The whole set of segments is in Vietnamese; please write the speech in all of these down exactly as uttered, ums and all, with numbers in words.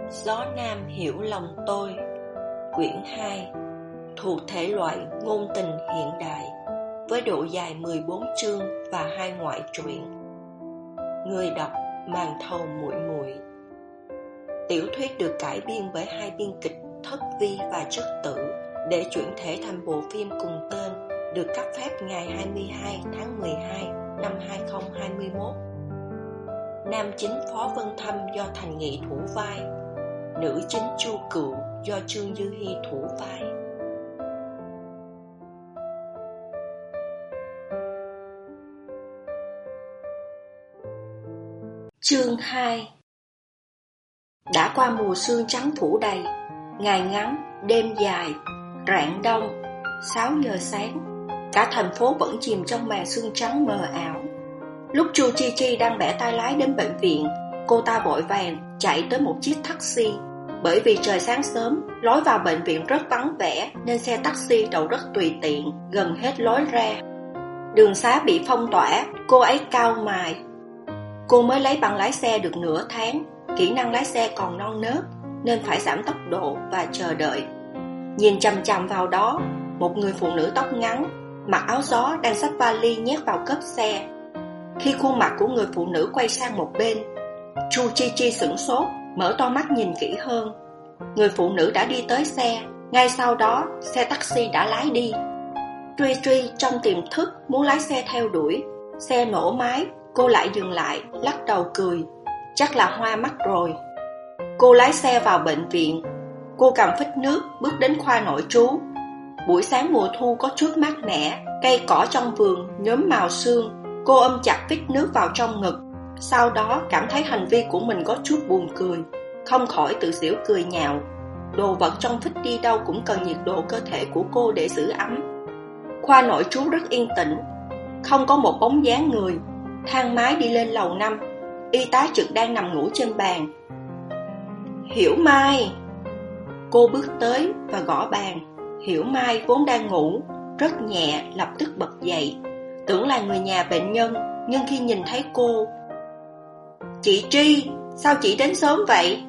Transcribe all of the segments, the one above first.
Gió Nam hiểu lòng tôi. Quyển hai, thuộc thể loại ngôn tình hiện đại, với độ dài mười bốn chương và hai ngoại truyện. Người đọc Màn Thầu Muội Muội. Tiểu thuyết được cải biên bởi hai biên kịch Thất Vi và Trất Tử để chuyển thể thành bộ phim cùng tên, được cấp phép ngày hai mươi hai tháng mười hai năm hai nghìn không trăm hai mươi mốt. Nam chính Phó Vân Thâm do Thành Nghị thủ vai, nữ chính Chu Cựu do Trương Dư Hi thủ vai. Chương hai. Đã qua mùa sương trắng phủ đầy, ngày ngắn, đêm dài, rạng đông, sáu giờ sáng, cả thành phố vẫn chìm trong màn sương trắng mờ ảo. Lúc Chu Chi Chi đang bẻ tay lái đến bệnh viện, cô ta vội vàng chạy tới một chiếc taxi. Bởi vì trời sáng sớm, lối vào bệnh viện rất vắng vẻ nên xe taxi đậu rất tùy tiện, gần hết lối ra. Đường xá bị phong tỏa, cô ấy cau mày. Cô mới lấy bằng lái xe được nửa tháng, kỹ năng lái xe còn non nớt nên phải giảm tốc độ và chờ đợi. Nhìn chằm chằm vào đó, một người phụ nữ tóc ngắn, mặc áo gió đang xách vali nhét vào cốp xe. Khi khuôn mặt của người phụ nữ quay sang một bên, Chu Chi Chi sửng sốt, mở to mắt nhìn kỹ hơn. Người phụ nữ đã đi tới xe, ngay sau đó xe taxi đã lái đi. Truy Truy trong tiềm thức muốn lái xe theo đuổi. Xe nổ máy, cô lại dừng lại, lắc đầu cười. Chắc là hoa mắt rồi. Cô lái xe vào bệnh viện. Cô cầm phích nước bước đến khoa nội trú. Buổi sáng mùa thu có chút mát mẻ, cây cỏ trong vườn nhuốm màu sương. Cô ôm chặt phích nước vào trong ngực. Sau đó cảm thấy hành vi của mình có chút buồn cười, không khỏi tự giễu cười nhạo. Đồ vật trong phích đi đâu cũng cần nhiệt độ cơ thể của cô để giữ ấm. Khoa nội trú rất yên tĩnh, không có một bóng dáng người. Thang máy đi lên lầu năm. Y tá trực đang nằm ngủ trên bàn. Hiểu Mai. Cô bước tới và gõ bàn. Hiểu Mai vốn đang ngủ, rất nhẹ lập tức bật dậy, tưởng là người nhà bệnh nhân. Nhưng khi nhìn thấy cô: Chị Tri, sao chị đến sớm vậy?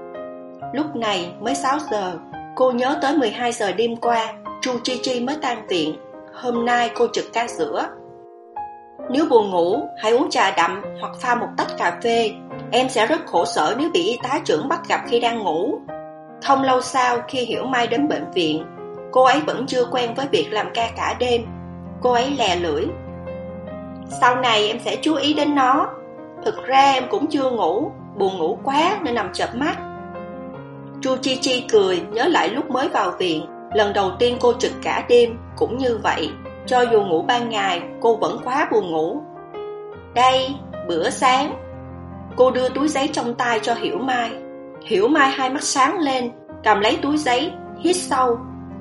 Lúc này mới sáu giờ. Cô nhớ tới mười hai giờ đêm qua Chu Chi Chi mới tan viện. Hôm nay cô trực ca giữa. Nếu buồn ngủ, hãy uống trà đậm hoặc pha một tách cà phê. Em sẽ rất khổ sở nếu bị y tá trưởng bắt gặp khi đang ngủ. Không lâu sau, khi Hiểu Mai đến bệnh viện, cô ấy vẫn chưa quen với việc làm ca cả đêm. Cô ấy lè lưỡi: Sau này em sẽ chú ý đến nó. Thực ra em cũng chưa ngủ, buồn ngủ quá nên nằm chợp mắt. Chu Chi Chi cười, nhớ lại lúc mới vào viện, lần đầu tiên cô trực cả đêm cũng như vậy. Cho dù ngủ ban ngày, cô vẫn quá buồn ngủ. Đây, bữa sáng. Cô đưa túi giấy trong tay cho Hiểu Mai. Hiểu Mai hai mắt sáng lên, cầm lấy túi giấy, hít sâu.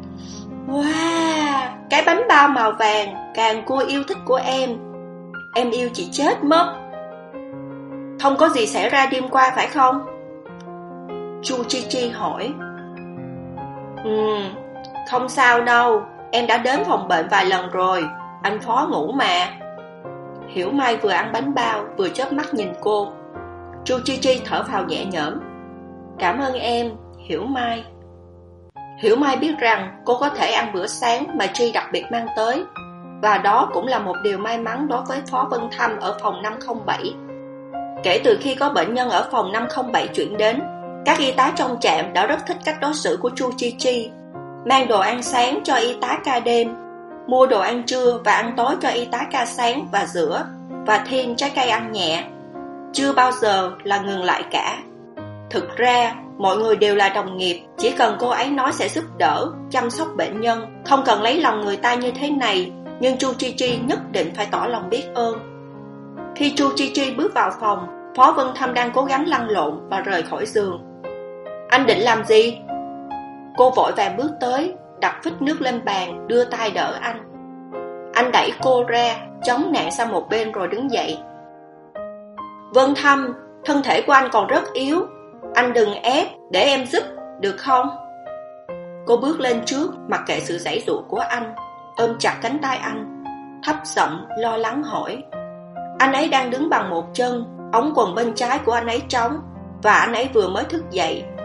Wow, cái bánh bao màu vàng, càng cô yêu thích của em. Em yêu chị chết mất. Không có gì xảy ra đêm qua phải không? Chu Chi Chi hỏi. Ừ, không sao đâu. Em đã đến phòng bệnh vài lần rồi. Anh Phó ngủ mà. Hiểu Mai vừa ăn bánh bao vừa chớp mắt nhìn cô. Chu Chi Chi thở phào nhẹ nhõm. Cảm ơn em, Hiểu Mai. Hiểu Mai biết rằng cô có thể ăn bữa sáng mà Tri đặc biệt mang tới, và đó cũng là một điều may mắn đối với Phó Vân Thâm ở phòng năm không bảy. Kể từ khi có bệnh nhân ở phòng năm không bảy chuyển đến, các y tá trong trạm đã rất thích cách đối xử của Chu Chi Chi. Mang đồ ăn sáng cho y tá ca đêm, mua đồ ăn trưa và ăn tối cho y tá ca sáng và giữa, và thêm trái cây ăn nhẹ. Chưa bao giờ là ngừng lại cả. Thực ra mọi người đều là đồng nghiệp. Chỉ cần cô ấy nói sẽ giúp đỡ, chăm sóc bệnh nhân, không cần lấy lòng người ta như thế này. Nhưng Chu Chi Chi nhất định phải tỏ lòng biết ơn. Khi Chu Chi Chi bước vào phòng, Phó Vân Thâm đang cố gắng lăn lộn và rời khỏi giường. Anh định làm gì? Cô vội vàng bước tới, đặt phích nước lên bàn, đưa tay đỡ anh. Anh đẩy cô ra, chống nạn sang một bên rồi đứng dậy. Vân Thâm, thân thể của anh còn rất yếu. Anh đừng ép, để em giúp, được không? Cô bước lên trước, mặc kệ sự giãy giụa của anh, ôm chặt cánh tay anh, thấp giọng lo lắng hỏi. Anh ấy đang đứng bằng một chân, ống quần bên trái của anh ấy trống, và anh ấy vừa mới thức dậy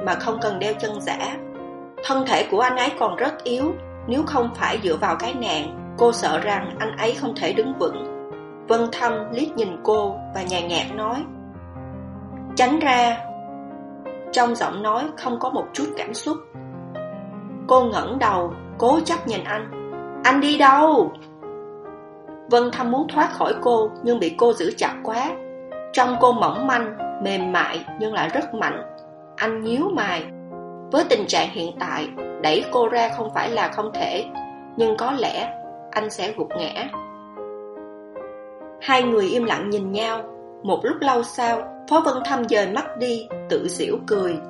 mà không cần đeo chân giả. Thân thể của anh ấy còn rất yếu, nếu không phải dựa vào cái nạn, cô sợ rằng anh ấy không thể đứng vững. Vân Thâm liếc nhìn cô và nhàn nhạt nói: "Tránh ra." Trong giọng nói không có một chút cảm xúc. Cô ngẩng đầu, cố chấp nhìn anh. "Anh đi đâu?" Vân Thâm muốn thoát khỏi cô nhưng bị cô giữ chặt quá. Trong cô mỏng manh, mềm mại nhưng lại rất mạnh. Anh nhíu mày. Với tình trạng hiện tại, đẩy cô ra không phải là không thể, nhưng có lẽ anh sẽ gục ngã. Hai người im lặng nhìn nhau. Một lúc lâu sau, Phó Vân Thâm dời mắt đi, tự giễu cười.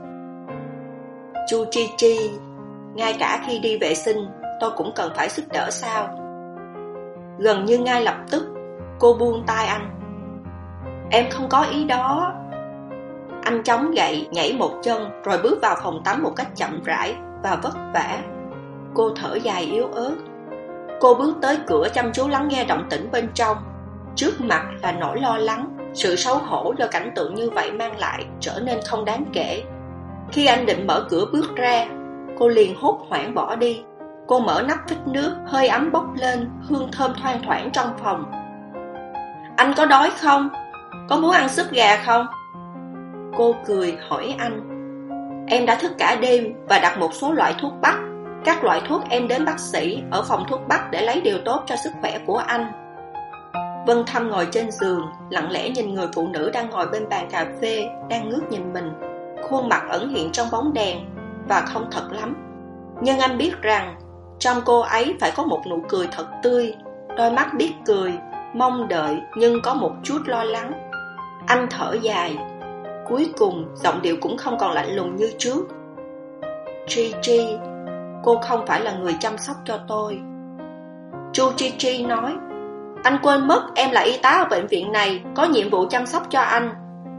"Chu Chi Chi, ngay cả khi đi vệ sinh, tôi cũng cần phải giúp đỡ sao?" Gần như ngay lập tức, cô buông tay anh. "Em không có ý đó." Anh chống gậy, nhảy một chân, rồi bước vào phòng tắm một cách chậm rãi và vất vả. Cô thở dài yếu ớt. Cô bước tới cửa chăm chú lắng nghe động tĩnh bên trong. Trước mặt là nỗi lo lắng, sự xấu hổ do cảnh tượng như vậy mang lại trở nên không đáng kể. Khi anh định mở cửa bước ra, cô liền hốt hoảng bỏ đi. Cô mở nắp phích nước, hơi ấm bốc lên, hương thơm thoang thoảng trong phòng. "Anh có đói không? Có muốn ăn súp gà không?" Cô cười hỏi anh. "Em đã thức cả đêm và đặt một số loại thuốc bắc. Các loại thuốc em đến bác sĩ ở phòng thuốc bắc để lấy điều tốt cho sức khỏe của anh." Vân Thâm ngồi trên giường, lặng lẽ nhìn người phụ nữ đang ngồi bên bàn cà phê, đang ngước nhìn mình. Khuôn mặt ẩn hiện trong bóng đèn và không thật lắm. Nhưng anh biết rằng trong cô ấy phải có một nụ cười thật tươi, đôi mắt biết cười, mong đợi nhưng có một chút lo lắng. Anh thở dài. Cuối cùng giọng điệu cũng không còn lạnh lùng như trước. "Chi Chi, cô không phải là người chăm sóc cho tôi." Chu Chi Chi nói: "Anh quên mất em là y tá ở bệnh viện này, có nhiệm vụ chăm sóc cho anh."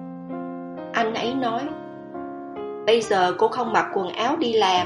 Anh ấy nói: "Bây giờ cô không mặc quần áo đi làm."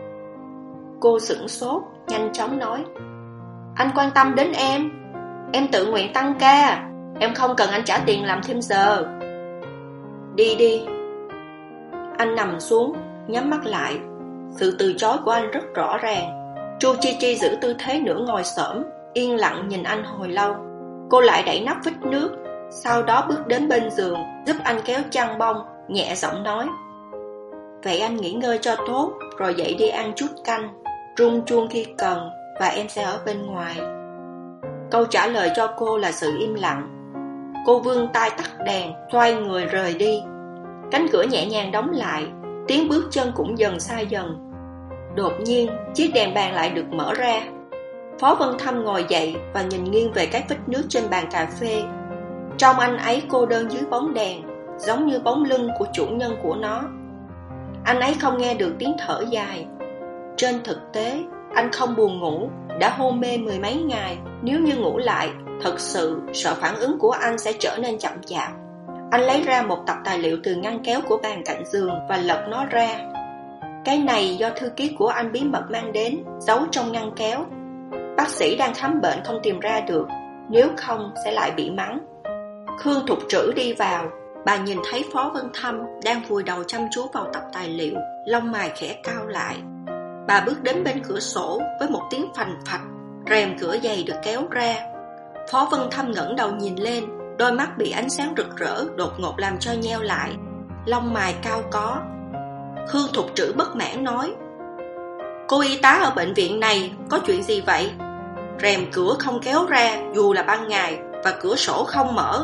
Cô sửng sốt, nhanh chóng nói: "Anh quan tâm đến em. Em tự nguyện tăng ca. Em không cần anh trả tiền làm thêm giờ." "Đi đi." Anh nằm xuống, nhắm mắt lại. Sự từ chối của anh rất rõ ràng. Chu Chi Chi giữ tư thế nửa ngồi xổm, yên lặng nhìn anh hồi lâu. Cô lại đẩy nắp phích nước, sau đó bước đến bên giường, giúp anh kéo chăn bông, nhẹ giọng nói: "Vậy anh nghỉ ngơi cho tốt, rồi dậy đi ăn chút canh. Rung chuông khi cần, và em sẽ ở bên ngoài." Câu trả lời cho cô là sự im lặng. Cô vươn tay tắt đèn, xoay người rời đi. Cánh cửa nhẹ nhàng đóng lại, tiếng bước chân cũng dần xa dần. Đột nhiên, chiếc đèn bàn lại được mở ra. Phó Vân Thâm ngồi dậy và nhìn nghiêng về cái phích nước trên bàn cà phê. Trong anh ấy cô đơn dưới bóng đèn, giống như bóng lưng của chủ nhân của nó. Anh ấy không nghe được tiếng thở dài. Trên thực tế, anh không buồn ngủ, đã hôn mê mười mấy ngày. Nếu như ngủ lại, thật sự sợ phản ứng của anh sẽ trở nên chậm chạp. Anh lấy ra một tập tài liệu từ ngăn kéo của bàn cạnh giường và lật nó ra. Cái này do thư ký của anh bí mật mang đến, giấu trong ngăn kéo. Bác sĩ đang khám bệnh không tìm ra được, nếu không sẽ lại bị mắng. Khương Thục Trữ đi vào. Bà nhìn thấy Phó Vân Thâm đang vùi đầu chăm chú vào tập tài liệu, lông mày khẽ cau lại. Bà bước đến bên cửa sổ với một tiếng phành phạch, rèm cửa dày được kéo ra. Phó Vân Thâm ngẩng đầu nhìn lên, đôi mắt bị ánh sáng rực rỡ đột ngột làm cho nheo lại, lông mày cau có. Khương Thục Trữ bất mãn nói: "Cô y tá ở bệnh viện này có chuyện gì vậy? Rèm cửa không kéo ra dù là ban ngày, và cửa sổ không mở."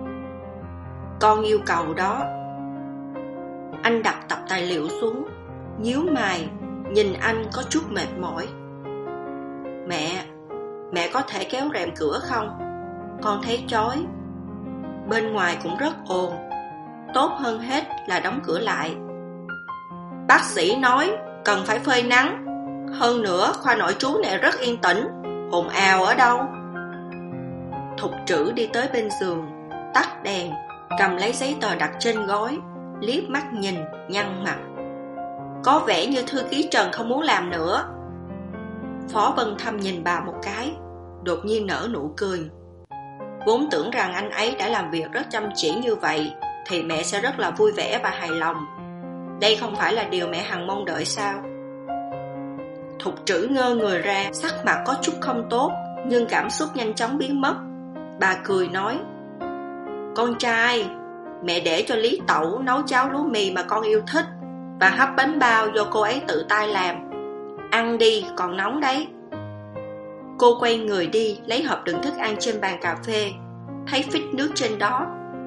"Con yêu cầu đó." Anh đặt tập tài liệu xuống, nhíu mày, nhìn anh có chút mệt mỏi. Mẹ, mẹ có thể kéo rèm cửa không? Con thấy chói. Bên ngoài cũng rất ồn. Tốt hơn hết là đóng cửa lại. Bác sĩ nói cần phải phơi nắng. Hơn nữa khoa nội trú này rất yên tĩnh, ồn ào ở đâu. Thục Trữ đi tới bên giường, tắt đèn, cầm lấy giấy tờ đặt trên gối, liếc mắt nhìn, nhăn mặt. Có vẻ như thư ký Trần không muốn làm nữa. Phó Vân Thâm nhìn bà một cái, đột nhiên nở nụ cười. Vốn tưởng rằng anh ấy đã làm việc rất chăm chỉ như vậy thì mẹ sẽ rất là vui vẻ và hài lòng. Đây không phải là điều mẹ hằng mong đợi sao? Thục trữ ngơ người ra, sắc mặt có chút không tốt, nhưng cảm xúc nhanh chóng biến mất. Bà cười nói: Con trai, mẹ để cho Lý Tẩu nấu cháo lúa mì mà con yêu thích, và hấp bánh bao do cô ấy tự tay làm. Ăn đi, còn nóng đấy. Cô quay người đi, lấy hộp đựng thức ăn trên bàn cà phê, thấy phích nước trên đó.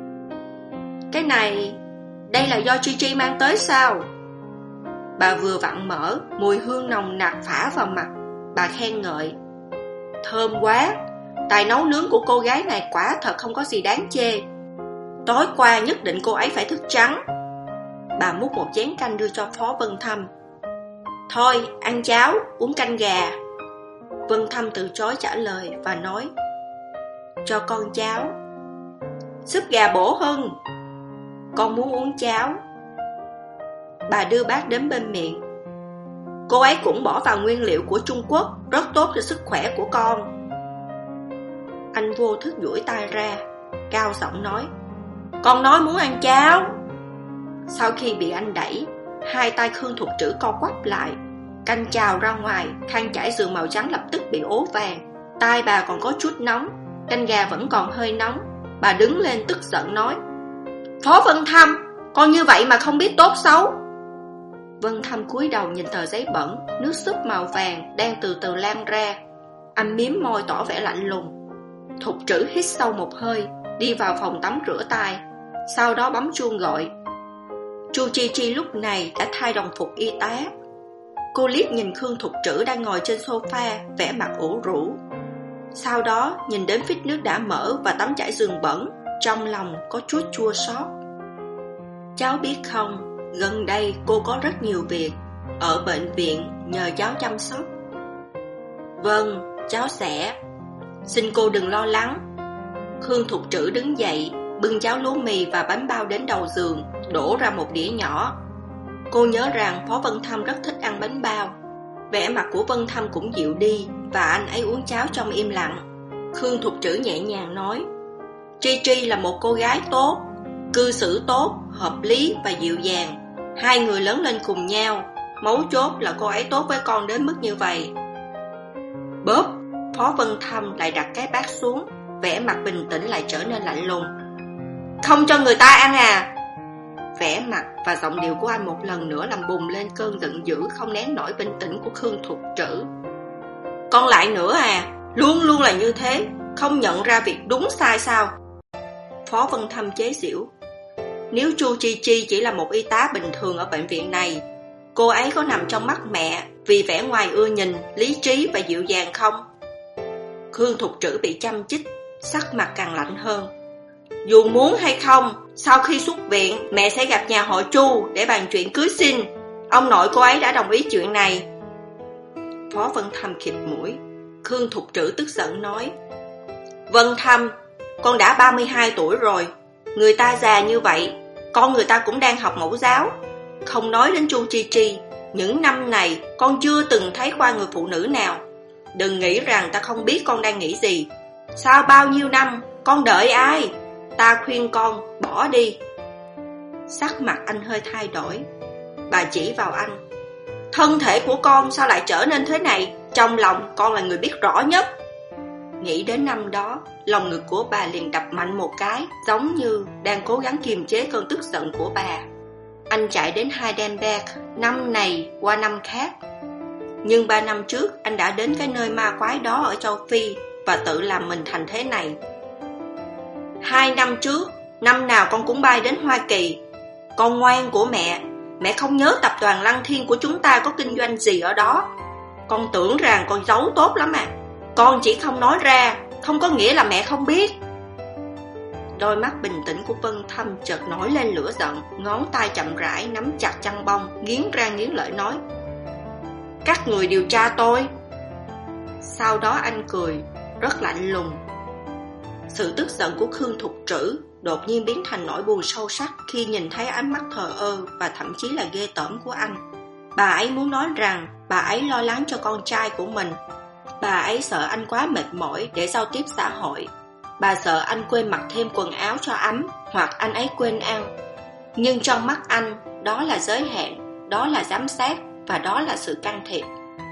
Cái này, đây là do Chi Chi mang tới sao? Bà vừa vặn mở, mùi hương nồng nặc phả vào mặt. Bà khen ngợi: Thơm quá, tài nấu nướng của cô gái này quả thật không có gì đáng chê. Tối qua nhất định cô ấy phải thức trắng. Bà múc một chén canh đưa cho Phó Vân Thâm. Thôi, ăn cháo, uống canh gà. Vân Thâm từ chối trả lời và nói: Cho con cháo. Súp gà bổ hơn. Con muốn uống cháo. Bà đưa bát đến bên miệng. Cô ấy cũng bỏ vào nguyên liệu của Trung Quốc, rất tốt cho sức khỏe của con. Anh vô thức duỗi tay ra, cao giọng nói: Con nói muốn ăn cháo. Sau khi bị anh đẩy, hai tay Khương Thục Trữ co quắp lại. Canh trào ra ngoài, khăn trải giường màu trắng lập tức bị ố vàng. Tai bà còn có chút nóng, canh gà vẫn còn hơi nóng. Bà đứng lên tức giận nói: Phó Vân Thâm, con như vậy mà không biết tốt xấu. Vân Thâm cúi đầu nhìn tờ giấy bẩn, nước súp màu vàng đang từ từ lan ra. Anh mím môi tỏ vẻ lạnh lùng. Thục Trữ hít sâu một hơi, đi vào phòng tắm rửa tay, sau đó bấm chuông gọi. Chu Chi Chi lúc này đã thay đồng phục y tá. Cô liếc nhìn Khương Thục Trữ đang ngồi trên sofa, vẻ mặt ủ rũ. Sau đó nhìn đến phích nước đã mở và tấm trải giường bẩn, trong lòng có chút chua xót. Cháu biết không, gần đây cô có rất nhiều việc, ở bệnh viện nhờ cháu chăm sóc. Vâng, cháu sẽ. Xin cô đừng lo lắng. Khương Thục Trữ đứng dậy, bưng cháo lúa mì và bánh bao đến đầu giường, đổ ra một đĩa nhỏ. Cô nhớ rằng Phó Vân Thâm rất thích ăn bánh bao. Vẻ mặt của Vân Thâm cũng dịu đi, và anh ấy uống cháo trong im lặng. Khương Thục Trữ nhẹ nhàng nói: Tri Tri là một cô gái tốt, cư xử tốt, hợp lý và dịu dàng. Hai người lớn lên cùng nhau, mấu chốt là cô ấy tốt với con đến mức như vậy. Bóp, Phó Vân Thâm lại đặt cái bát xuống, vẻ mặt bình tĩnh lại trở nên lạnh lùng. Không cho người ta ăn à? Vẻ mặt và giọng điệu của anh một lần nữa làm bùng lên cơn giận dữ không nén nổi bình tĩnh của Khương Thục Trữ. Con lại nữa à? Luôn luôn là như thế, không nhận ra việc đúng sai sao? Phó Vân Thâm chế giễu. Nếu Chu Chi Chi chỉ là một y tá bình thường ở bệnh viện này, cô ấy có nằm trong mắt mẹ vì vẻ ngoài ưa nhìn, lý trí và dịu dàng không? Khương Thục Trữ bị chăm chích, sắc mặt càng lạnh hơn. Dù muốn hay không, sau khi xuất viện, mẹ sẽ gặp nhà họ Chu để bàn chuyện cưới xin. Ông nội cô ấy đã đồng ý chuyện này. Phó Vân Thâm khịt mũi. Khương Thục Trữ tức giận nói: Vân Thâm, con đã ba mươi hai tuổi rồi. Người ta già như vậy, con người ta cũng đang học mẫu giáo. Không nói đến Chu Chi Chi, những năm này con chưa từng thấy qua người phụ nữ nào. Đừng nghĩ rằng ta không biết con đang nghĩ gì. Sau bao nhiêu năm, con đợi ai? Ta khuyên con bỏ đi. Sắc mặt anh hơi thay đổi. Bà chỉ vào anh: Thân thể của con sao lại trở nên thế này? Trong lòng con là người biết rõ nhất. Nghĩ đến năm đó, lòng ngực của bà liền đập mạnh một cái, giống như đang cố gắng kiềm chế cơn tức giận của bà. Anh chạy đến Heidelberg, năm này qua năm khác. Nhưng ba năm trước anh đã đến cái nơi ma quái đó ở châu Phi và tự làm mình thành thế này. Hai năm trước, năm nào con cũng bay đến Hoa Kỳ. Con ngoan của mẹ, mẹ không nhớ tập đoàn Lăng Thiên của chúng ta có kinh doanh gì ở đó. Con tưởng rằng con giấu tốt lắm à. Con chỉ không nói ra, không có nghĩa là mẹ không biết. Đôi mắt bình tĩnh của Vân Thâm chợt nổi lên lửa giận, ngón tay chậm rãi nắm chặt chăn bông, nghiến răng nghiến lợi nói: Các người điều tra tôi. Sau đó anh cười, rất lạnh lùng. Sự tức giận của Khương Thục Trữ đột nhiên biến thành nỗi buồn sâu sắc khi nhìn thấy ánh mắt thờ ơ và thậm chí là ghê tởm của anh. Bà ấy muốn nói rằng bà ấy lo lắng cho con trai của mình. Bà ấy sợ anh quá mệt mỏi để giao tiếp xã hội. Bà sợ anh quên mặc thêm quần áo cho ấm, hoặc anh ấy quên ăn. Nhưng trong mắt anh, đó là giới hạn, đó là giám sát và đó là sự can thiệp.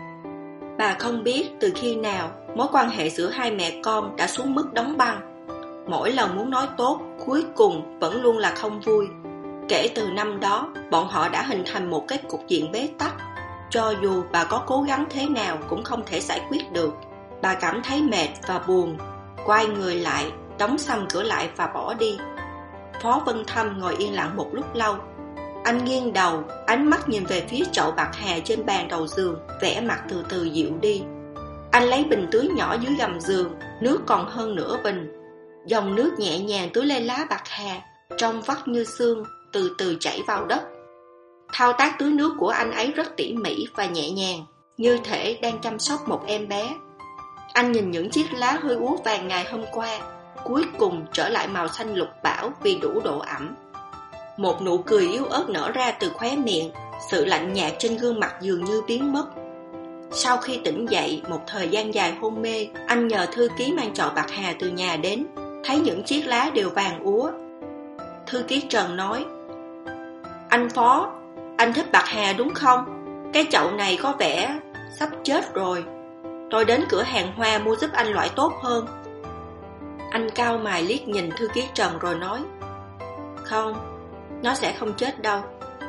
Bà không biết từ khi nào mối quan hệ giữa hai mẹ con đã xuống mức đóng băng. Mỗi lần muốn nói tốt, cuối cùng vẫn luôn là không vui. Kể từ năm đó, bọn họ đã hình thành một cái cục diện bế tắc. Cho dù bà có cố gắng thế nào cũng không thể giải quyết được. Bà cảm thấy mệt và buồn, quay người lại, đóng sầm cửa lại và bỏ đi. Phó Vân Thâm ngồi yên lặng một lúc lâu. Anh nghiêng đầu, ánh mắt nhìn về phía chậu bạc hà trên bàn đầu giường, vẻ mặt từ từ dịu đi. Anh lấy bình tưới nhỏ dưới gầm giường, nước còn hơn nửa bình. Dòng nước nhẹ nhàng tưới lên lá bạc hà, trong vắt như xương, từ từ chảy vào đất. Thao tác tưới nước của anh ấy rất tỉ mỉ và nhẹ nhàng, như thể đang chăm sóc một em bé. Anh nhìn những chiếc lá hơi úa vàng ngày hôm qua, cuối cùng trở lại màu xanh lục bảo vì đủ độ ẩm. Một nụ cười yếu ớt nở ra từ khóe miệng, sự lạnh nhạt trên gương mặt dường như biến mất. Sau khi tỉnh dậy một thời gian dài hôn mê, anh nhờ thư ký mang chậu bạc hà từ nhà đến, thấy những chiếc lá đều vàng úa. Thư ký Trần nói: "Anh Phó, anh thích bạc hà đúng không? Cái chậu này có vẻ sắp chết rồi. Tôi đến cửa hàng hoa mua giúp anh loại tốt hơn." Anh cau mày liếc nhìn thư ký Trần rồi nói: "Không, nó sẽ không chết đâu.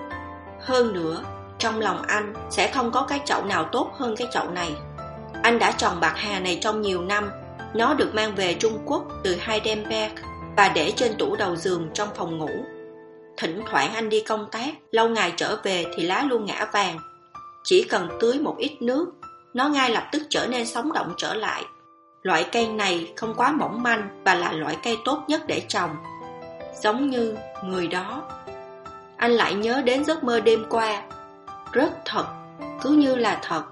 Hơn nữa, trong lòng anh sẽ không có cái chậu nào tốt hơn cái chậu này. Anh đã trồng bạc hà này trong nhiều năm. Nó được mang về Trung Quốc từ Heidelberg và để trên tủ đầu giường trong phòng ngủ. Thỉnh thoảng anh đi công tác, lâu ngày trở về thì lá luôn ngã vàng. Chỉ cần tưới một ít nước, nó ngay lập tức trở nên sống động trở lại. Loại cây này không quá mỏng manh và là loại cây tốt nhất để trồng. Giống như người đó." Anh lại nhớ đến giấc mơ đêm qua. Rất thật, cứ như là thật.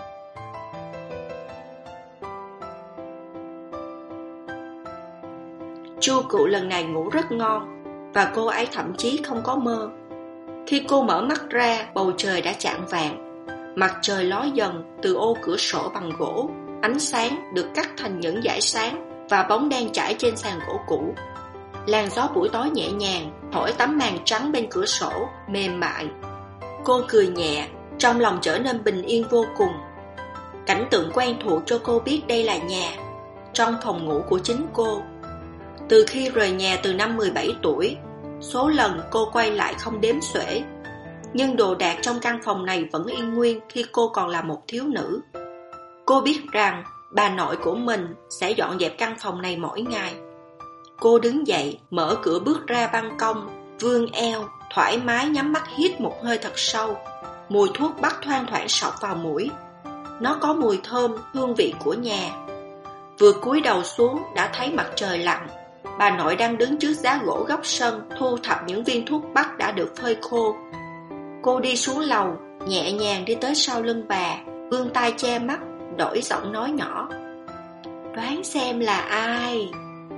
Chu Cụ lần này ngủ rất ngon, và cô ấy thậm chí không có mơ. Khi cô mở mắt ra, bầu trời đã chạng vàng. Mặt trời ló dần từ ô cửa sổ bằng gỗ. Ánh sáng được cắt thành những dải sáng và bóng đen trải trên sàn gỗ cũ. Làn gió buổi tối nhẹ nhàng thổi tấm màn trắng bên cửa sổ mềm mại. Cô cười nhẹ, trong lòng trở nên bình yên vô cùng. Cảnh tượng quen thuộc cho cô biết đây là nhà, trong phòng ngủ của chính cô. Từ khi rời nhà từ năm mười bảy tuổi, số lần cô quay lại không đếm xuể. Nhưng đồ đạc trong căn phòng này vẫn yên nguyên khi cô còn là một thiếu nữ. Cô biết rằng bà nội của mình sẽ dọn dẹp căn phòng này mỗi ngày. Cô đứng dậy, mở cửa bước ra ban công, vươn eo, thoải mái nhắm mắt hít một hơi thật sâu. Mùi thuốc bắc thoang thoảng xộc vào mũi. Nó có mùi thơm, hương vị của nhà. Vừa cúi đầu xuống đã thấy mặt trời lặn. Bà nội đang đứng trước giá gỗ góc sân, thu thập những viên thuốc bắc đã được phơi khô. Cô đi xuống lầu, nhẹ nhàng đi tới sau lưng bà, vươn tay che mắt, đổi giọng nói nhỏ: "Đoán xem là ai?"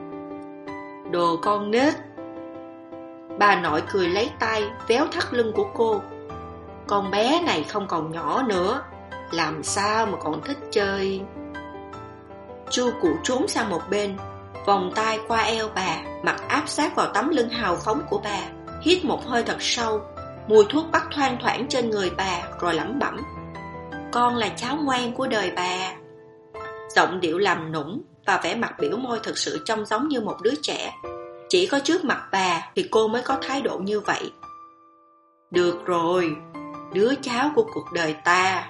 "Đồ con nít." Bà nội cười lấy tay véo thắt lưng của cô. "Con bé này không còn nhỏ nữa, làm sao mà còn thích chơi?" Chu Cụ trốn sang một bên, vòng tay qua eo bà, mặt áp sát vào tấm lưng hào phóng của bà, hít một hơi thật sâu. Mùi thuốc bắc thoang thoảng trên người bà, rồi lẩm bẩm: "Con là cháu ngoan của đời bà." Giọng điệu làm nũng và vẻ mặt biểu môi thực sự trông giống như một đứa trẻ. Chỉ có trước mặt bà thì cô mới có thái độ như vậy. "Được rồi, đứa cháu của cuộc đời ta."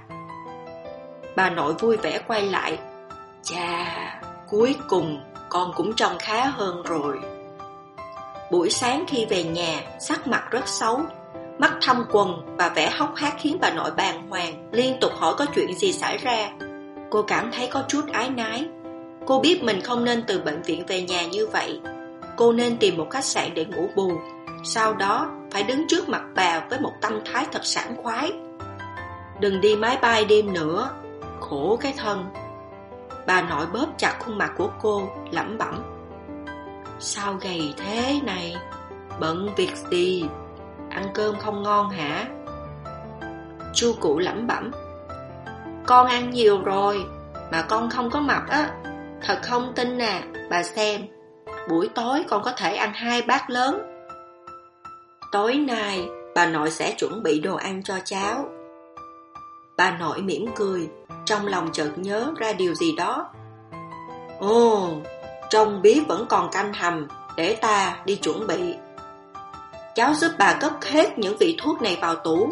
Bà nội vui vẻ quay lại: "Chà, cuối cùng con cũng trông khá hơn rồi." Buổi sáng khi về nhà, sắc mặt rất xấu, mắt thâm quầng và vẻ hốc hác khiến bà nội bàng hoàng, liên tục hỏi có chuyện gì xảy ra. Cô cảm thấy có chút áy náy. Cô biết mình không nên từ bệnh viện về nhà như vậy. Cô nên tìm một khách sạn để ngủ bù, sau đó phải đứng trước mặt bà với một tâm thái thật sảng khoái. "Đừng đi máy bay đêm nữa, khổ cái thân." Bà nội bóp chặt khuôn mặt của cô, lẩm bẩm: "Sao gầy thế này? Bận việc gì? Ăn cơm không ngon hả?" Chu Cụ lẩm bẩm: "Con ăn nhiều rồi, mà con không có mập á. Thật không tin nè, bà xem, buổi tối con có thể ăn hai bát lớn." Tối nay bà nội sẽ chuẩn bị đồ ăn cho cháu. Bà nội mỉm cười, trong lòng chợt nhớ ra điều gì đó. Ồ, trong bếp vẫn còn canh hầm, để ta đi chuẩn bị. Cháu giúp bà cất hết những vị thuốc này vào tủ.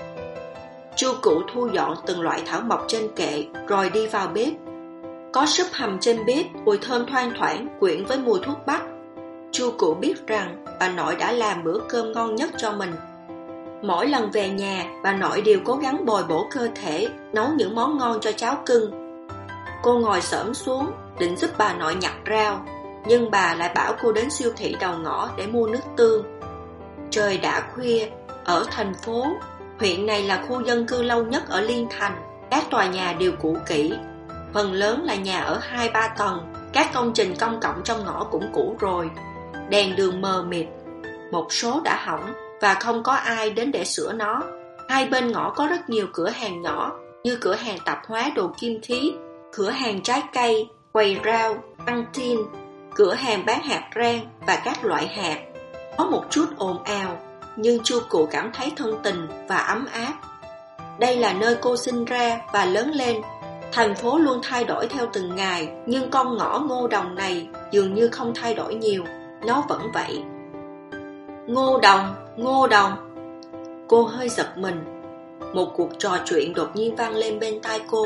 Chu Cụ thu dọn từng loại thảo mộc trên kệ rồi đi vào bếp. Có súp hầm trên bếp, mùi thơm thoang thoảng quyện với mùi thuốc bắc. Chu Cụ biết rằng bà nội đã làm bữa cơm ngon nhất cho mình. Mỗi lần về nhà, bà nội đều cố gắng bồi bổ cơ thể, nấu những món ngon cho cháu cưng. Cô ngồi xổm xuống, định giúp bà nội nhặt rau, nhưng bà lại bảo cô đến siêu thị đầu ngõ để mua nước tương. Trời đã khuya, ở thành phố, huyện này là khu dân cư lâu nhất ở Liên Thành. Các tòa nhà đều cũ kỹ, phần lớn là nhà ở hai ba tầng. Các công trình công cộng trong ngõ cũng cũ rồi, đèn đường mờ mịt, một số đã hỏng và không có ai đến để sửa nó. Hai bên ngõ có rất nhiều cửa hàng nhỏ, như cửa hàng tạp hóa đồ kim khí, cửa hàng trái cây, quầy rau, căng tin, cửa hàng bán hạt rang và các loại hạt. Có một chút ồn ào, nhưng Chu Cụ cảm thấy thân tình và ấm áp. Đây là nơi cô sinh ra và lớn lên. Thành phố luôn thay đổi theo từng ngày, nhưng con ngõ Ngô Đồng này dường như không thay đổi nhiều, nó vẫn vậy. Ngô Đồng, Ngô Đồng. Cô hơi giật mình. Một cuộc trò chuyện đột nhiên vang lên bên tai cô.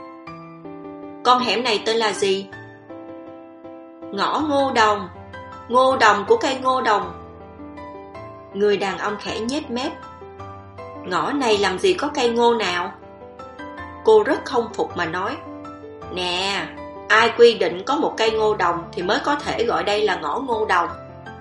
Con hẻm này tên là gì? Ngõ Ngô Đồng. Ngô Đồng của cây ngô đồng. Người đàn ông khẽ nhếch mép. Ngõ này làm gì có cây ngô nào? Cô rất không phục mà nói. Nè, ai quy định có một cây ngô đồng thì mới có thể gọi đây là ngõ Ngô Đồng.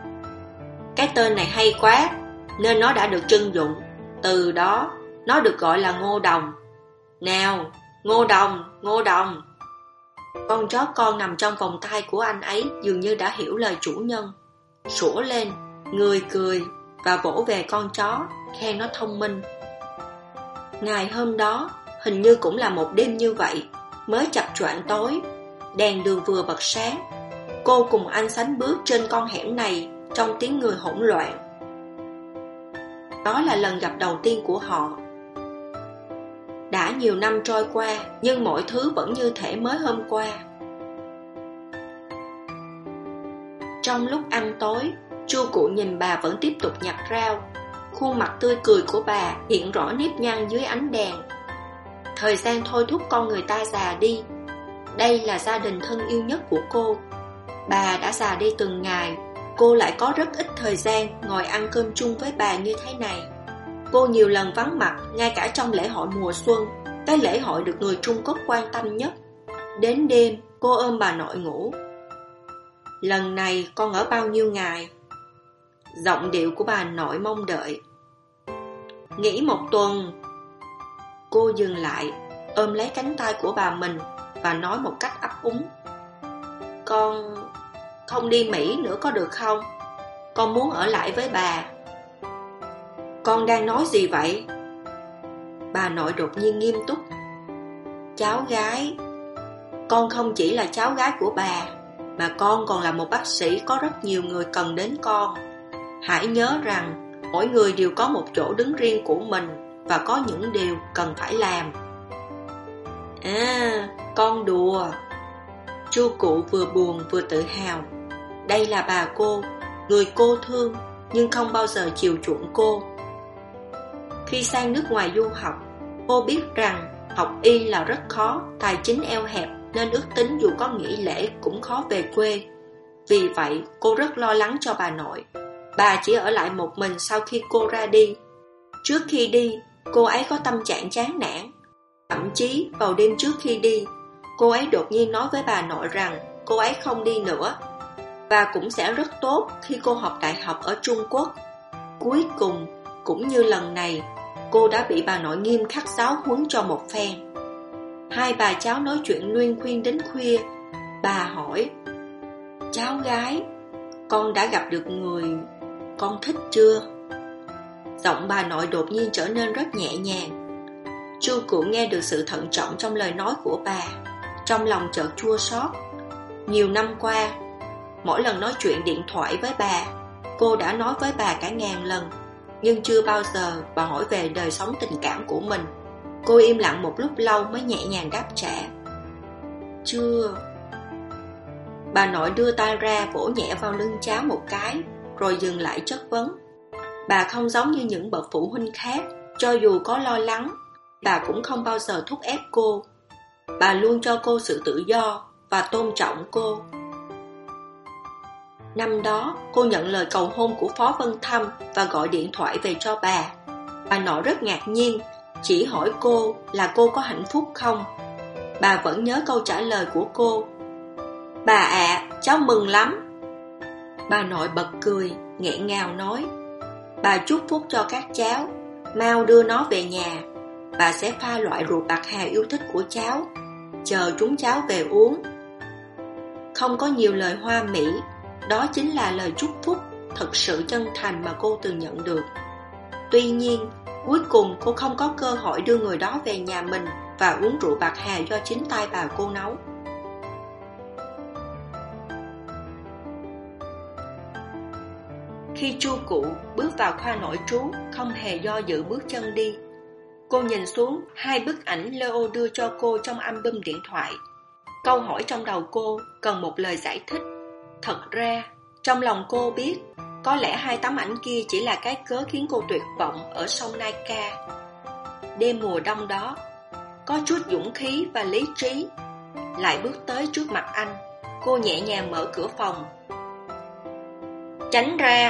Cái tên này hay quá, nên nó đã được trưng dụng. Từ đó, nó được gọi là Ngô Đồng. Nào, Ngô Đồng, Ngô Đồng. Con chó con nằm trong vòng tay của anh ấy dường như đã hiểu lời chủ nhân. Sủa lên, người cười và vỗ về con chó, khen nó thông minh. Ngày hôm đó, hình như cũng là một đêm như vậy, mới chập choạng tối, đèn đường vừa bật sáng. Cô cùng anh sánh bước trên con hẻm này trong tiếng người hỗn loạn. Đó là lần gặp đầu tiên của họ. Đã nhiều năm trôi qua, nhưng mọi thứ vẫn như thể mới hôm qua. Trong lúc ăn tối, Chu Cụ nhìn bà vẫn tiếp tục nhặt rau. Khuôn mặt tươi cười của bà hiện rõ nếp nhăn dưới ánh đèn. Thời gian thôi thúc con người ta già đi. Đây là gia đình thân yêu nhất của cô. Bà đã già đi từng ngày. Cô lại có rất ít thời gian ngồi ăn cơm chung với bà như thế này. Cô nhiều lần vắng mặt, ngay cả trong lễ hội mùa xuân, cái lễ hội được người Trung Quốc quan tâm nhất. Đến đêm, cô ôm bà nội ngủ. Lần này con ở bao nhiêu ngày? Giọng điệu của bà nội mong đợi. Nghỉ một tuần. Cô dừng lại, ôm lấy cánh tay của bà mình và nói một cách ấp úng. Con không đi Mỹ nữa có được không? Con muốn ở lại với bà. Con đang nói gì vậy? Bà nội đột nhiên nghiêm túc. Cháu gái. Con không chỉ là cháu gái của bà, mà con còn là một bác sĩ có rất nhiều người cần đến con. Hãy nhớ rằng mỗi người đều có một chỗ đứng riêng của mình và có những điều cần phải làm. À, con đùa. Chu Cụ vừa buồn vừa tự hào. Đây là bà cô, người cô thương nhưng không bao giờ chiều chuộng cô. Khi sang nước ngoài du học, cô biết rằng học y là rất khó, tài chính eo hẹp nên ước tính dù có nghỉ lễ cũng khó về quê. Vì vậy cô rất lo lắng cho bà nội. Bà chỉ ở lại một mình sau khi cô ra đi. Trước khi đi, cô ấy có tâm trạng chán nản. Thậm chí vào đêm trước khi đi, cô ấy đột nhiên nói với bà nội rằng cô ấy không đi nữa và cũng sẽ rất tốt khi cô học đại học ở Trung Quốc. Cuối cùng, cũng như lần này, cô đã bị bà nội nghiêm khắc giáo huấn cho một phen. Hai bà cháu nói chuyện luyên khuyên đến khuya. Bà hỏi, cháu gái, con đã gặp được người con thích chưa? Giọng bà nội đột nhiên trở nên rất nhẹ nhàng. Chu Cụ nghe được sự thận trọng trong lời nói của bà, trong lòng chợt chua xót. Nhiều năm qua, mỗi lần nói chuyện điện thoại với bà, cô đã nói với bà cả ngàn lần, nhưng chưa bao giờ bà hỏi về đời sống tình cảm của mình. Cô im lặng một lúc lâu mới nhẹ nhàng đáp trả: Chưa. Bà nội đưa tay ra vỗ nhẹ vào lưng cháu một cái, rồi dừng lại chất vấn. Bà không giống như những bậc phụ huynh khác, cho dù có lo lắng, bà cũng không bao giờ thúc ép cô. Bà luôn cho cô sự tự do và tôn trọng cô. Năm đó, cô nhận lời cầu hôn của Phó Vân Thâm và gọi điện thoại về cho bà. Bà nội rất ngạc nhiên, chỉ hỏi cô là cô có hạnh phúc không. Bà vẫn nhớ câu trả lời của cô: Bà ạ, à, cháu mừng lắm. Bà nội bật cười, nghẹn ngào nói: Bà chúc phúc cho các cháu, mau đưa nó về nhà. Bà sẽ pha loại rượu bạc hà yêu thích của cháu, chờ chúng cháu về uống. Không có nhiều lời hoa mỹ, đó chính là lời chúc phúc thật sự chân thành mà cô từng nhận được. Tuy nhiên, cuối cùng cô không có cơ hội đưa người đó về nhà mình và uống rượu bạc hà do chính tay bà cô nấu. Khi Chu Cụ bước vào khoa nội trú, không hề do dự bước chân đi. Cô nhìn xuống hai bức ảnh Leo đưa cho cô trong album điện thoại. Câu hỏi trong đầu cô cần một lời giải thích. Thật ra, trong lòng cô biết, có lẽ hai tấm ảnh kia chỉ là cái cớ khiến cô tuyệt vọng ở sông Naika. Đêm mùa đông đó, có chút dũng khí và lý trí, lại bước tới trước mặt anh. Cô nhẹ nhàng mở cửa phòng. Tránh ra!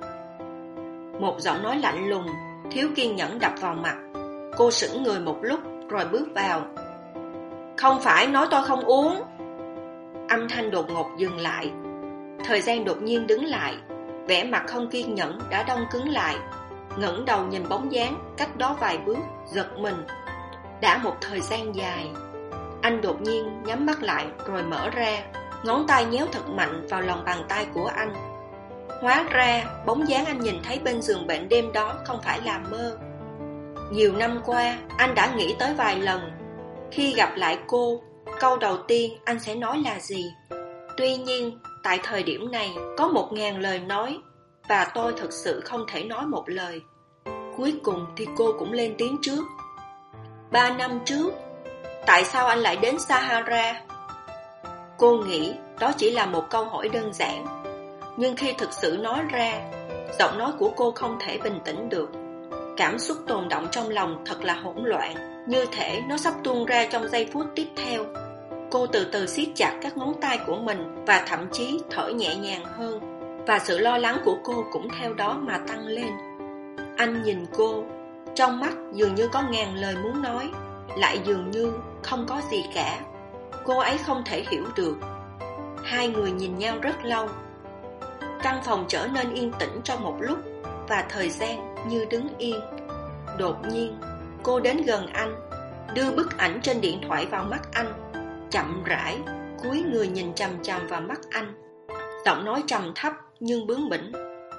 Một giọng nói lạnh lùng, thiếu kiên nhẫn đập vào mặt. Cô sững người một lúc rồi bước vào. Không phải nói tôi không uống. Âm thanh đột ngột dừng lại. Thời gian đột nhiên đứng lại. Vẻ mặt không kiên nhẫn đã đông cứng lại. Ngẩng đầu nhìn bóng dáng cách đó vài bước, giật mình. Đã một thời gian dài. Anh đột nhiên nhắm mắt lại rồi mở ra. Ngón tay nhéo thật mạnh vào lòng bàn tay của anh. Hóa ra bóng dáng anh nhìn thấy bên giường bệnh đêm đó không phải là mơ. Nhiều năm qua anh đã nghĩ tới vài lần, khi gặp lại cô, câu đầu tiên anh sẽ nói là gì. Tuy nhiên tại thời điểm này có một ngàn lời nói, và tôi thực sự không thể nói một lời. Cuối cùng thì cô cũng lên tiếng trước. Ba năm trước, tại sao anh lại đến Sahara? Cô nghĩ đó chỉ là một câu hỏi đơn giản, nhưng khi thực sự nói ra, giọng nói của cô không thể bình tĩnh được. Cảm xúc tồn động trong lòng thật là hỗn loạn, như thể nó sắp tuôn ra trong giây phút tiếp theo. Cô từ từ siết chặt các ngón tay của mình và thậm chí thở nhẹ nhàng hơn, và sự lo lắng của cô cũng theo đó mà tăng lên. Anh nhìn cô, trong mắt dường như có ngàn lời muốn nói, lại dường như không có gì cả. Cô ấy không thể hiểu được. Hai người nhìn nhau rất lâu. Căn phòng trở nên yên tĩnh trong một lúc, và thời gian như đứng yên. Đột nhiên, cô đến gần anh, đưa bức ảnh trên điện thoại vào mắt anh, chậm rãi cúi người nhìn chằm chằm vào mắt anh. Giọng nói trầm thấp nhưng bướng bỉnh.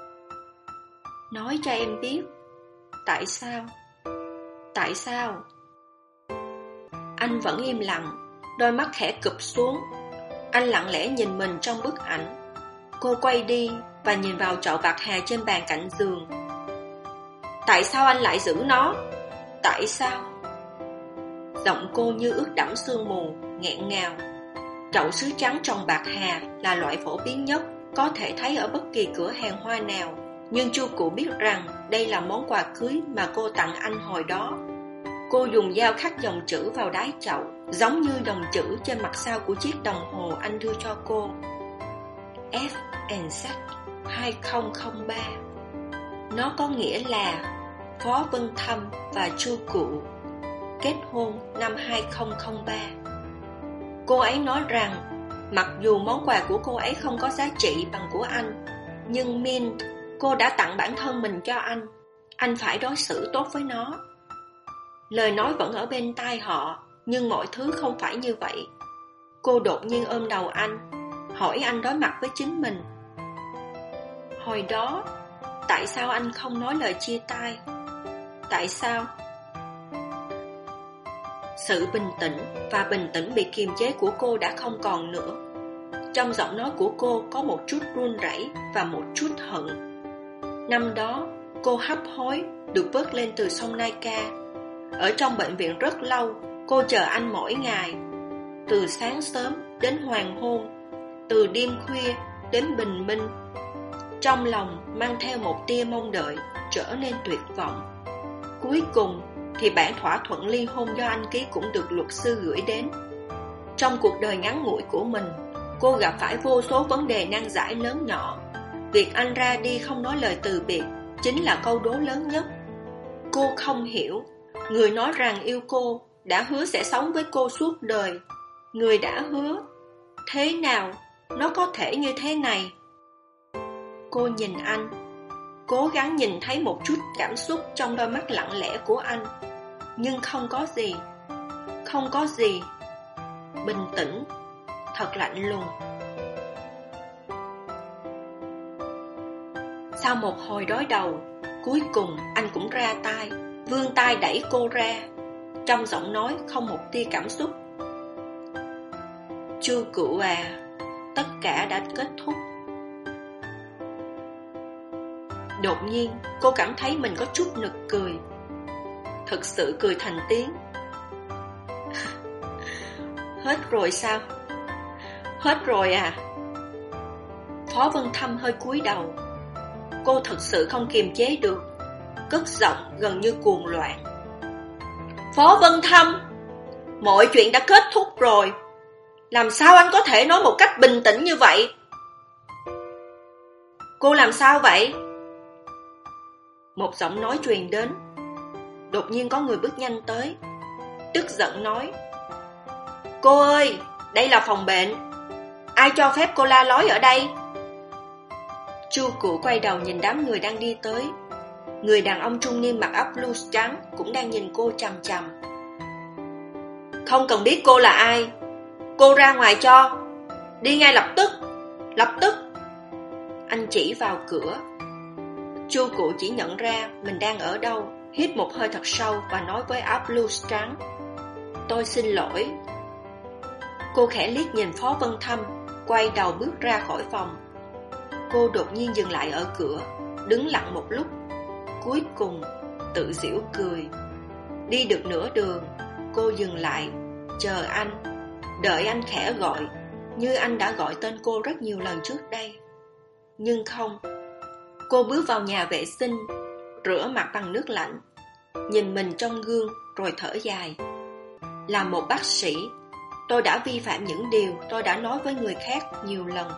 Nói cho em biết, tại sao? Tại sao? Anh vẫn im lặng, đôi mắt khẽ cụp xuống. Anh lặng lẽ nhìn mình trong bức ảnh. Cô quay đi và nhìn vào chậu bạc hà trên bàn cạnh giường. Tại sao anh lại giữ nó? Tại sao? Giọng cô như ướt đẫm sương mù, nghẹn ngào. Chậu sứ trắng trồng bạc hà là loại phổ biến nhất, có thể thấy ở bất kỳ cửa hàng hoa nào. Nhưng Chu Cụ biết rằng đây là món quà cưới mà cô tặng anh hồi đó. Cô dùng dao khắc dòng chữ vào đáy chậu, giống như dòng chữ trên mặt sau của chiếc đồng hồ anh đưa cho cô. F and Z hai không không ba. Nó có nghĩa là Phó Vân Thâm và Chu Cụ kết hôn năm hai không không ba. Cô ấy nói rằng mặc dù món quà của cô ấy không có giá trị bằng của anh, nhưng Min, cô đã tặng bản thân mình cho anh. Anh phải đối xử tốt với nó. Lời nói vẫn ở bên tai họ, nhưng mọi thứ không phải như vậy. Cô đột nhiên ôm đầu anh, hỏi anh đối mặt với chính mình. Hồi đó, tại sao anh không nói lời chia tay? Tại sao? Sự bình tĩnh và bình tĩnh bị kiềm chế của cô đã không còn nữa. Trong giọng nói của cô có một chút run rẩy và một chút hận. Năm đó, cô hấp hối được vớt lên từ sông Nika. Ở trong bệnh viện rất lâu, cô chờ anh mỗi ngày, từ sáng sớm đến hoàng hôn, từ đêm khuya đến bình minh. Trong lòng mang theo một tia mong đợi trở nên tuyệt vọng. Cuối cùng thì bản thỏa thuận ly hôn do anh ký cũng được luật sư gửi đến. Trong cuộc đời ngắn ngủi của mình, cô gặp phải vô số vấn đề nan giải lớn nhỏ. Việc anh ra đi không nói lời từ biệt chính là câu đố lớn nhất. Cô không hiểu, người nói rằng yêu cô, đã hứa sẽ sống với cô suốt đời. Người đã hứa, thế nào nó có thể như thế này? Cô nhìn anh, cố gắng nhìn thấy một chút cảm xúc trong đôi mắt lặng lẽ của anh. Nhưng không có gì, không có gì. Bình tĩnh, thật lạnh lùng. Sau một hồi đối đầu, cuối cùng anh cũng ra tay, vươn tay đẩy cô ra. Trong giọng nói không một tia cảm xúc. Chu Cửu à, tất cả đã kết thúc. Đột nhiên, cô cảm thấy mình có chút nực cười. Thực sự cười thành tiếng. Hết rồi sao? Hết rồi à? Phó Vân Thâm hơi cúi đầu. Cô thực sự không kiềm chế được, cất giọng gần như cuồng loạn. Phó Vân Thâm, mọi chuyện đã kết thúc rồi. Làm sao anh có thể nói một cách bình tĩnh như vậy? Cô làm sao vậy? Một giọng nói truyền đến. Đột nhiên có người bước nhanh tới, tức giận nói: Cô ơi, đây là phòng bệnh. Ai cho phép cô la lối ở đây? Chu Cửu quay đầu nhìn đám người đang đi tới. Người đàn ông trung niên mặc áo blue trắng cũng đang nhìn cô chằm chằm. Không cần biết cô là ai, cô ra ngoài cho. Đi ngay lập tức, lập tức. Anh chỉ vào cửa. Chu Cửu chỉ nhận ra mình đang ở đâu, hít một hơi thật sâu và nói với áo blue trắng: Tôi xin lỗi. Cô khẽ liếc nhìn Phó Vân Thâm, quay đầu bước ra khỏi phòng. Cô đột nhiên dừng lại ở cửa, đứng lặng một lúc, cuối cùng tự giễu cười. Đi được nửa đường, cô dừng lại, chờ anh, đợi anh khẽ gọi, như anh đã gọi tên cô rất nhiều lần trước đây. Nhưng không. Cô bước vào nhà vệ sinh, rửa mặt bằng nước lạnh, nhìn mình trong gương rồi thở dài. Là một bác sĩ, tôi đã vi phạm những điều tôi đã nói với người khác nhiều lần.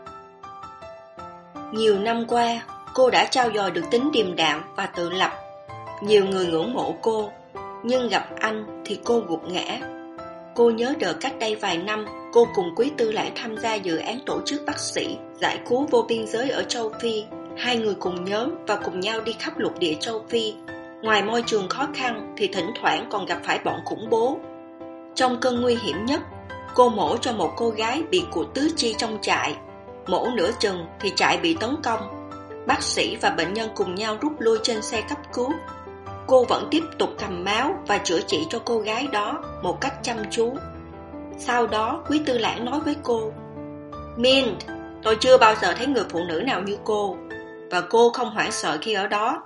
Nhiều năm qua, cô đã trau dồi được tính điềm đạm và tự lập. Nhiều người ngưỡng mộ cô, nhưng gặp anh thì cô gục ngã. Cô nhớ đợt cách đây vài năm, cô cùng Quý Tư Lãng tham gia dự án tổ chức bác sĩ giải cứu vô biên giới ở châu Phi. Hai người cùng nhóm và cùng nhau đi khắp lục địa châu Phi. Ngoài môi trường khó khăn thì thỉnh thoảng còn gặp phải bọn khủng bố. Trong cơn nguy hiểm nhất, cô mổ cho một cô gái bị cụt tứ chi trong trại. Mổ nửa chừng thì trại bị tấn công. Bác sĩ và bệnh nhân cùng nhau rút lui trên xe cấp cứu. Cô vẫn tiếp tục cầm máu và chữa trị cho cô gái đó một cách chăm chú. Sau đó Quý Tư Lãng nói với cô: Mint, tôi chưa bao giờ thấy người phụ nữ nào như cô, và cô không hoảng sợ khi ở đó.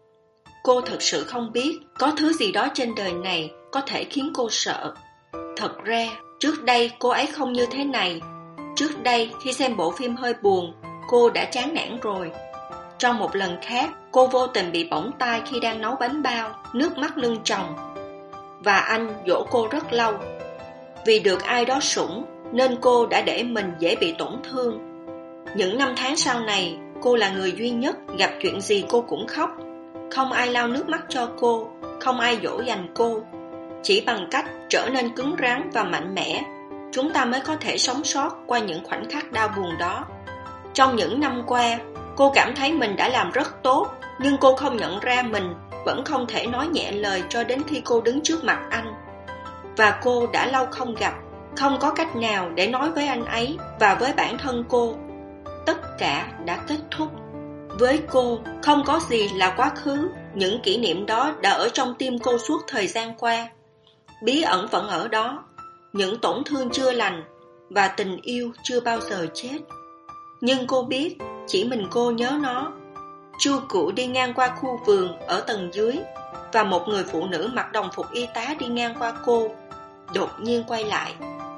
Cô thực sự không biết có thứ gì đó trên đời này có thể khiến cô sợ. Thật ra, trước đây cô ấy không như thế này. Trước đây khi xem bộ phim hơi buồn, cô đã chán nản rồi. Trong một lần khác, cô vô tình bị bỏng tai khi đang nấu bánh bao, nước mắt lưng tròng. Và anh dỗ cô rất lâu. Vì được ai đó sủng, nên cô đã để mình dễ bị tổn thương. Những năm tháng sau này, cô là người duy nhất gặp chuyện gì cô cũng khóc. Không ai lau nước mắt cho cô, không ai dỗ dành cô. Chỉ bằng cách trở nên cứng rắn và mạnh mẽ, chúng ta mới có thể sống sót qua những khoảnh khắc đau buồn đó. Trong những năm qua, cô cảm thấy mình đã làm rất tốt, nhưng cô không nhận ra mình vẫn không thể nói nhẹ lời cho đến khi cô đứng trước mặt anh. Và cô đã lâu không gặp, không có cách nào để nói với anh ấy và với bản thân cô. Tất cả đã kết thúc. Với cô, không có gì là quá khứ. Những kỷ niệm đó đã ở trong tim cô suốt thời gian qua. Bí ẩn vẫn ở đó. Những tổn thương chưa lành và tình yêu chưa bao giờ chết. Nhưng cô biết chỉ mình cô nhớ nó. Chu Cửu đi ngang qua khu vườn ở tầng dưới, và một người phụ nữ mặc đồng phục y tá đi ngang qua cô, đột nhiên quay lại.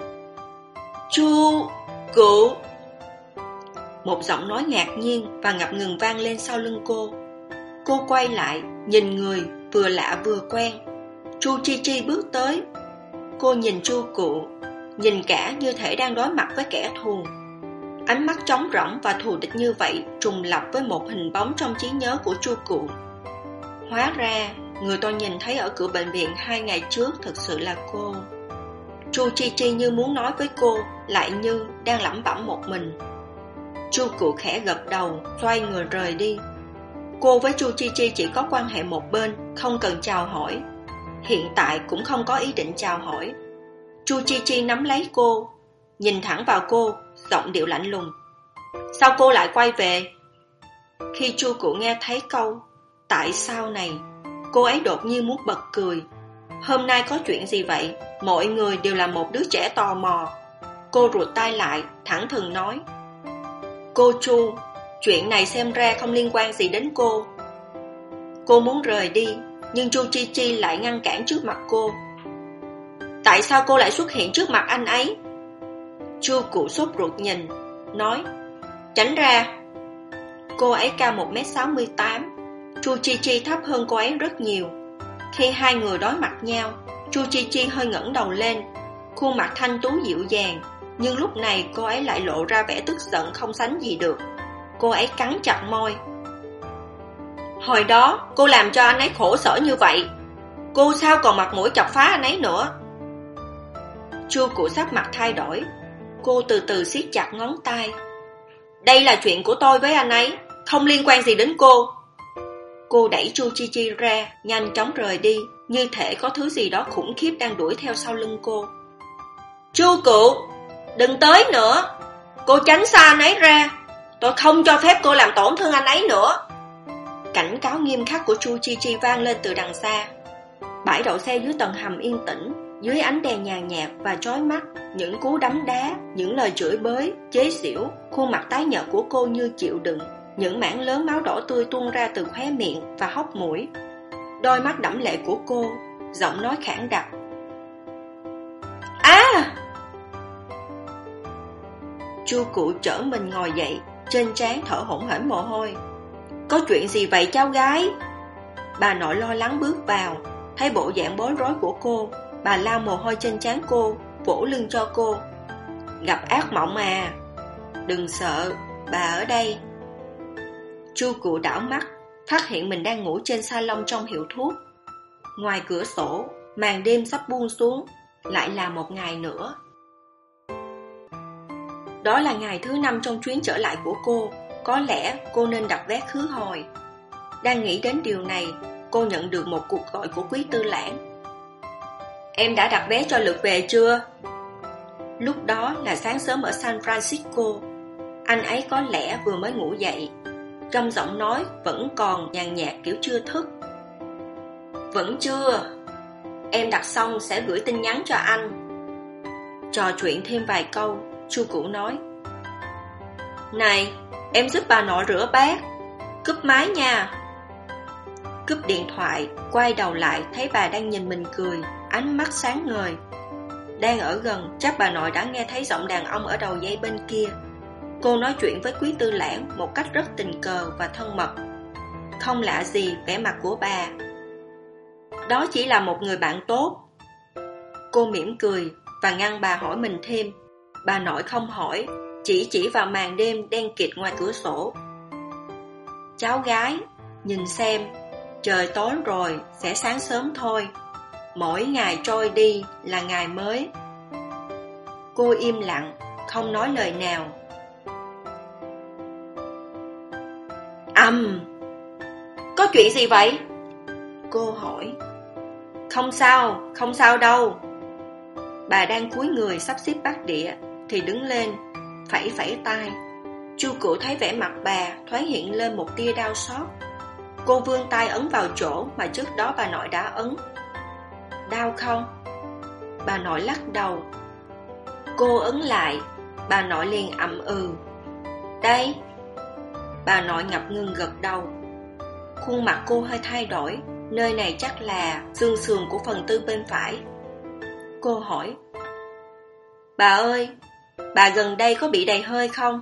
Chu Cửu! Một giọng nói ngạc nhiên và ngập ngừng vang lên sau lưng cô. Cô quay lại, nhìn người vừa lạ vừa quen. Chu Chi Chi bước tới. Cô nhìn Chu Cửu, nhìn cả như thể đang đối mặt với kẻ thù. Ánh mắt trống rỗng và thù địch như vậy trùng lặp với một hình bóng trong trí nhớ của Chu Cửu. Hóa ra, người tôi nhìn thấy ở cửa bệnh viện hai ngày trước thực sự là cô. Chu Chi Chi như muốn nói với cô, lại như đang lẩm bẩm một mình. Chu Cửu khẽ gật đầu, xoay người rời đi. Cô với Chu Chi Chi chỉ có quan hệ một bên, không cần chào hỏi. Hiện tại cũng không có ý định chào hỏi. Chu Chi Chi nắm lấy cô, nhìn thẳng vào cô, giọng điệu lạnh lùng. Sao cô lại quay về? Khi Chu Cửu nghe thấy câu tại sao này, cô ấy đột nhiên muốn bật cười. Hôm nay có chuyện gì vậy? Mọi người đều là một đứa trẻ tò mò. Cô rụt tay lại, thẳng thừng nói. Cô Chu, chuyện này xem ra không liên quan gì đến cô. Cô muốn rời đi, nhưng Chu Chi Chi lại ngăn cản trước mặt cô. Tại sao cô lại xuất hiện trước mặt anh ấy? Chu Cửu sốt ruột nhìn, nói. Tránh ra. Cô ấy cao một mét sáu mươi tám, Chu Chi Chi thấp hơn cô ấy rất nhiều. Khi hai người đối mặt nhau, Chu Chi Chi hơi ngẩng đầu lên, khuôn mặt thanh tú dịu dàng. Nhưng lúc này cô ấy lại lộ ra vẻ tức giận không sánh gì được. Cô ấy cắn chặt môi. Hồi đó cô làm cho anh ấy khổ sở như vậy, cô sao còn mặt mũi chọc phá anh ấy nữa? Chu Cửu sắc mặt thay đổi. Cô từ từ siết chặt ngón tay. Đây là chuyện của tôi với anh ấy, không liên quan gì đến cô. Cô đẩy Chu Chi Chi ra, nhanh chóng rời đi, như thể có thứ gì đó khủng khiếp đang đuổi theo sau lưng cô. Chu Cửu, đừng tới nữa. Cô tránh xa anh ấy ra. Tôi không cho phép cô làm tổn thương anh ấy nữa. Cảnh cáo nghiêm khắc của Chu Chi Chi vang lên từ đằng xa. Bãi đậu xe dưới tầng hầm yên tĩnh, dưới ánh đèn nhàn nhạt và chói mắt. Những cú đấm đá, những lời chửi bới, chế giễu. Khuôn mặt tái nhợt của cô như chịu đựng. Những mảng lớn máu đỏ tươi tuôn ra từ khóe miệng và hốc mũi. Đôi mắt đẫm lệ của cô, giọng nói khản đặc. À! Chu Cửu trở mình ngồi dậy, trên trán thở hổn hển mồ hôi. Có chuyện gì vậy cháu gái? Bà nội lo lắng bước vào, thấy bộ dạng bối rối của cô, bà lau mồ hôi trên trán cô, vỗ lưng cho cô. Gặp ác mộng à? Đừng sợ, bà ở đây. Chu Cửu đảo mắt, phát hiện mình đang ngủ trên salon trong hiệu thuốc. Ngoài cửa sổ, màn đêm sắp buông xuống, lại là một ngày nữa. Đó là ngày thứ năm trong chuyến trở lại của cô. Có lẽ cô nên đặt vé khứ hồi. Đang nghĩ đến điều này, cô nhận được một cuộc gọi của Quý Tư Lãng. Em đã đặt vé cho lượt về chưa? Lúc đó là sáng sớm ở San Francisco. Anh ấy có lẽ vừa mới ngủ dậy. Trong giọng nói vẫn còn nhàn nhạt kiểu chưa thức. Vẫn chưa. Em đặt xong sẽ gửi tin nhắn cho anh. Trò chuyện thêm vài câu, Chu Cửu nói. Này, em giúp bà nội rửa bát. Cúp máy nha. Cúp điện thoại, quay đầu lại thấy bà đang nhìn mình cười, ánh mắt sáng ngời. Đang ở gần, chắc bà nội đã nghe thấy giọng đàn ông ở đầu dây bên kia. Cô nói chuyện với Quý Tư Lãng một cách rất tình cờ và thân mật. Không lạ gì vẻ mặt của bà. Đó chỉ là một người bạn tốt. Cô mỉm cười và ngăn bà hỏi mình thêm. Bà nội không hỏi, chỉ chỉ vào màn đêm đen kịt ngoài cửa sổ. Cháu gái, nhìn xem, trời tối rồi, sẽ sáng sớm thôi. Mỗi ngày trôi đi là ngày mới. Cô im lặng, không nói lời nào. Ầm! Có chuyện gì vậy? Cô hỏi. Không sao, không sao đâu. Bà đang cúi người sắp xếp bát đĩa thì đứng lên, phẩy phẩy tay. Chu Cửu thấy vẻ mặt bà thoáng hiện lên một tia đau xót. Cô vươn tay ấn vào chỗ mà trước đó bà nội đã ấn. Đau không? Bà nội lắc đầu. Cô ấn lại, bà nội liền ậm ừ. Đây. Bà nội ngập ngừng gật đầu. Khuôn mặt cô hơi thay đổi, nơi này chắc là xương sườn của phần tư bên phải. Cô hỏi: Bà ơi, bà gần đây có bị đầy hơi không?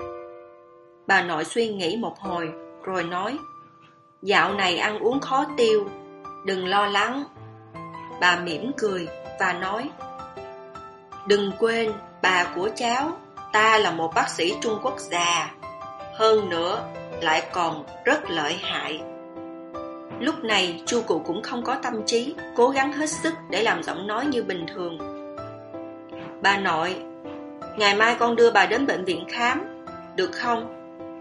Bà nội suy nghĩ một hồi rồi nói: Dạo này ăn uống khó tiêu, đừng lo lắng. Bà mỉm cười và nói: Đừng quên, bà của cháu, ta là một bác sĩ Trung Quốc già, hơn nữa lại còn rất lợi hại. Lúc này Chu Cụ cũng không có tâm trí, cố gắng hết sức để làm giọng nói như bình thường. Bà nội, ngày mai con đưa bà đến bệnh viện khám, được không?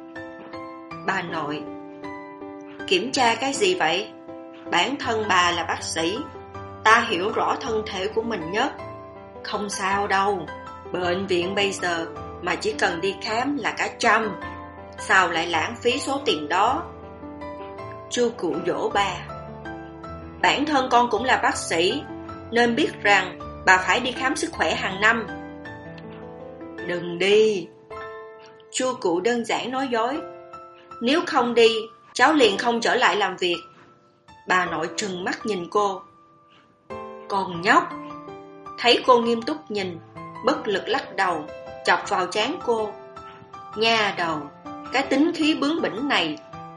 Bà nội: Kiểm tra cái gì vậy? Bản thân bà là bác sĩ, ta hiểu rõ thân thể của mình nhất. Không sao đâu, bệnh viện bây giờ mà chỉ cần đi khám là cả trăm, sao lại lãng phí số tiền đó? Chu Cụ dỗ bà: Bản thân con cũng là bác sĩ, nên biết rằng bà phải đi khám sức khỏe hàng năm. Đừng đi. Chu Cụ đơn giản nói dối: Nếu không đi, cháu liền không trở lại làm việc. Bà nội trừng mắt nhìn cô: Con nhóc. Thấy cô nghiêm túc nhìn, bất lực lắc đầu, chọc vào trán cô: Nha đầu, cái tính khí bướng bỉnh này.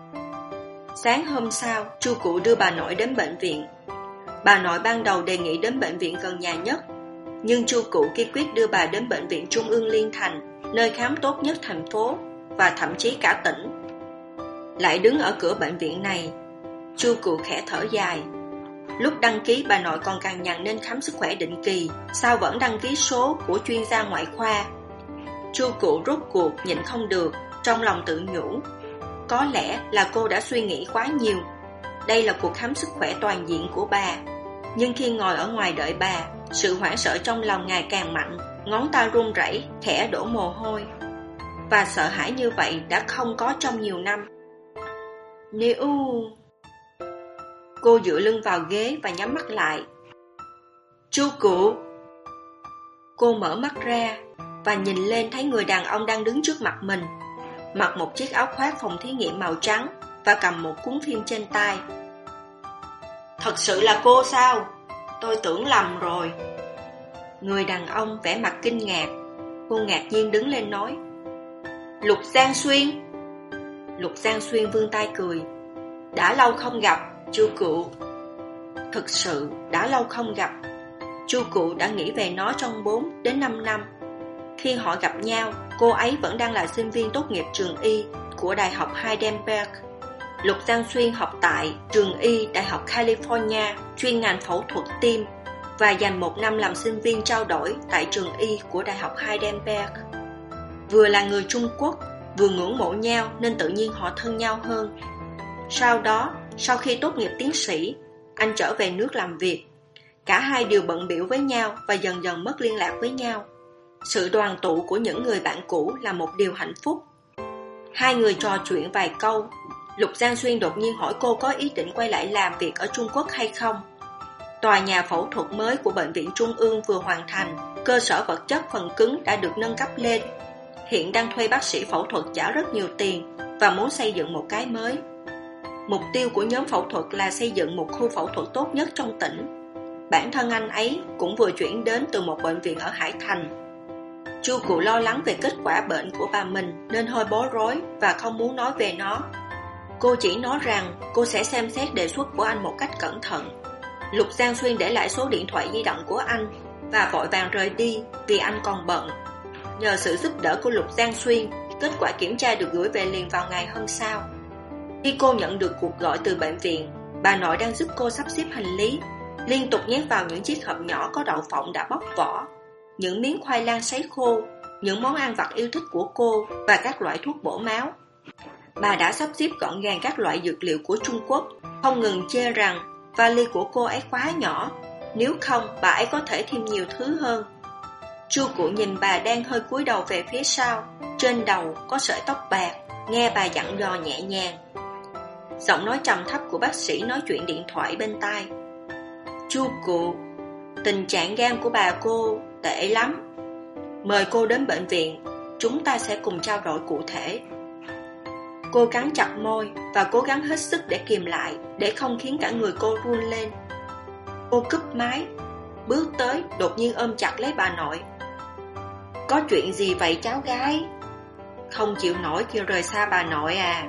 Sáng hôm sau, Chu Cụ đưa bà nội đến bệnh viện. Bà nội ban đầu đề nghị đến bệnh viện gần nhà nhất, nhưng Chu Cụ kiên quyết đưa bà đến bệnh viện Trung ương Liên Thành, nơi khám tốt nhất thành phố và thậm chí cả tỉnh. Lại đứng ở cửa bệnh viện này, Chu Cụ khẽ thở dài. Lúc đăng ký bà nội còn cằn nhằn nên khám sức khỏe định kỳ, sao vẫn đăng ký số của chuyên gia ngoại khoa. Chu Cụ rốt cuộc nhịn không được, trong lòng tự nhủ: Có lẽ là cô đã suy nghĩ quá nhiều. Đây là cuộc khám sức khỏe toàn diện của bà. Nhưng khi ngồi ở ngoài đợi bà, sự hoảng sợ trong lòng ngày càng mạnh, ngón tay run rẩy, khẽ đổ mồ hôi. Và sợ hãi như vậy đã không có trong nhiều năm. Nếu... Cô dựa lưng vào ghế và nhắm mắt lại. Chu Cụ. Cô mở mắt ra và nhìn lên thấy người đàn ông đang đứng trước mặt mình, mặc một chiếc áo khoác phòng thí nghiệm màu trắng và cầm một cuốn phim trên tay. Thật sự là cô sao? Tôi tưởng lầm rồi. Người đàn ông vẻ mặt kinh ngạc. Cô ngạc nhiên đứng lên nói: Lục Giang Xuyên. Lục Giang Xuyên vươn tay cười: Đã lâu không gặp, Chu Cụ. Thực sự đã lâu không gặp. Chu Cụ đã nghĩ về nó trong bốn đến năm năm. Khi họ gặp nhau, cô ấy vẫn đang là sinh viên tốt nghiệp trường y của Đại học Heidelberg. Lục Giang Xuyên học tại trường y Đại học California, chuyên ngành phẫu thuật tim, và dành một năm làm sinh viên trao đổi tại trường y của Đại học Heidelberg. Vừa là người Trung Quốc, vừa ngưỡng mộ nhau nên tự nhiên họ thân nhau hơn. Sau đó, sau khi tốt nghiệp tiến sĩ, anh trở về nước làm việc. Cả hai đều bận bịu với nhau và dần dần mất liên lạc với nhau. Sự đoàn tụ của những người bạn cũ là một điều hạnh phúc. Hai người trò chuyện vài câu, Lục Giang Xuyên đột nhiên hỏi cô có ý định quay lại làm việc ở Trung Quốc hay không. Tòa nhà phẫu thuật mới của Bệnh viện Trung ương vừa hoàn thành, cơ sở vật chất phần cứng đã được nâng cấp lên. Hiện đang thuê bác sĩ phẫu thuật trả rất nhiều tiền và muốn xây dựng một cái mới. Mục tiêu của nhóm phẫu thuật là xây dựng một khu phẫu thuật tốt nhất trong tỉnh. Bản thân anh ấy cũng vừa chuyển đến từ một bệnh viện ở Hải Thành. Chu Cụ lo lắng về kết quả bệnh của bà mình nên hơi bối rối và không muốn nói về nó. Cô chỉ nói rằng cô sẽ xem xét đề xuất của anh một cách cẩn thận. Lục Giang Xuyên để lại số điện thoại di động của anh và vội vàng rời đi vì anh còn bận. Nhờ sự giúp đỡ của Lục Giang Xuyên, kết quả kiểm tra được gửi về liền vào ngày hôm sau. Khi cô nhận được cuộc gọi từ bệnh viện, bà nội đang giúp cô sắp xếp hành lý, liên tục nhét vào những chiếc hộp nhỏ có đậu phộng đã bóc vỏ, những miếng khoai lang sấy khô, những món ăn vặt yêu thích của cô và các loại thuốc bổ máu. Bà đã sắp xếp gọn gàng các loại dược liệu của Trung Quốc, không ngừng chê rằng vali của cô ấy quá nhỏ, nếu không bà ấy có thể thêm nhiều thứ hơn. Chu Cụ nhìn bà đang hơi cúi đầu về phía sau, trên đầu có sợi tóc bạc, nghe bà dặn dò nhẹ nhàng. Giọng nói trầm thấp của bác sĩ nói chuyện điện thoại bên tai. Chu Cụ, tình trạng gan của bà cô tệ lắm. Mời cô đến bệnh viện, chúng ta sẽ cùng trao đổi cụ thể. Cô cắn chặt môi và cố gắng hết sức để kìm lại, để không khiến cả người cô run lên. Cô cúp máy, bước tới đột nhiên ôm chặt lấy bà nội. Có chuyện gì vậy cháu gái? Không chịu nổi khi rời xa bà nội à?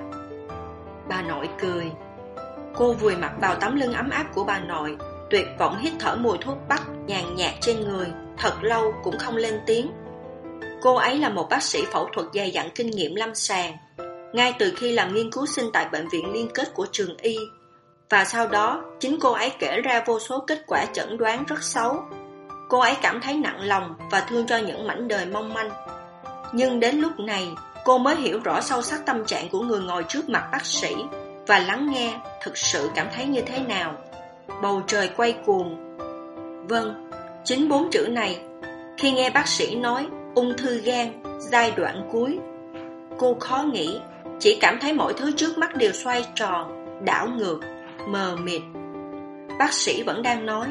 Bà nội cười. Cô vùi mặt vào tấm lưng ấm áp của bà nội, tuyệt vọng hít thở mùi thuốc bắc nhàn nhạt trên người, thật lâu cũng không lên tiếng. Cô ấy là một bác sĩ phẫu thuật dày dặn kinh nghiệm lâm sàng, ngay từ khi làm nghiên cứu sinh tại bệnh viện liên kết của trường y. Và sau đó, chính cô ấy kể ra vô số kết quả chẩn đoán rất xấu. Cô ấy cảm thấy nặng lòng và thương cho những mảnh đời mong manh. Nhưng đến lúc này, cô mới hiểu rõ sâu sắc tâm trạng của người ngồi trước mặt bác sĩ và lắng nghe thực sự cảm thấy như thế nào. Bầu trời quay cuồng. Vâng, chính bốn chữ này. Khi nghe bác sĩ nói ung thư gan, giai đoạn cuối, cô khó nghĩ, chỉ cảm thấy mọi thứ trước mắt đều xoay tròn, đảo ngược, mờ mịt. Bác sĩ vẫn đang nói.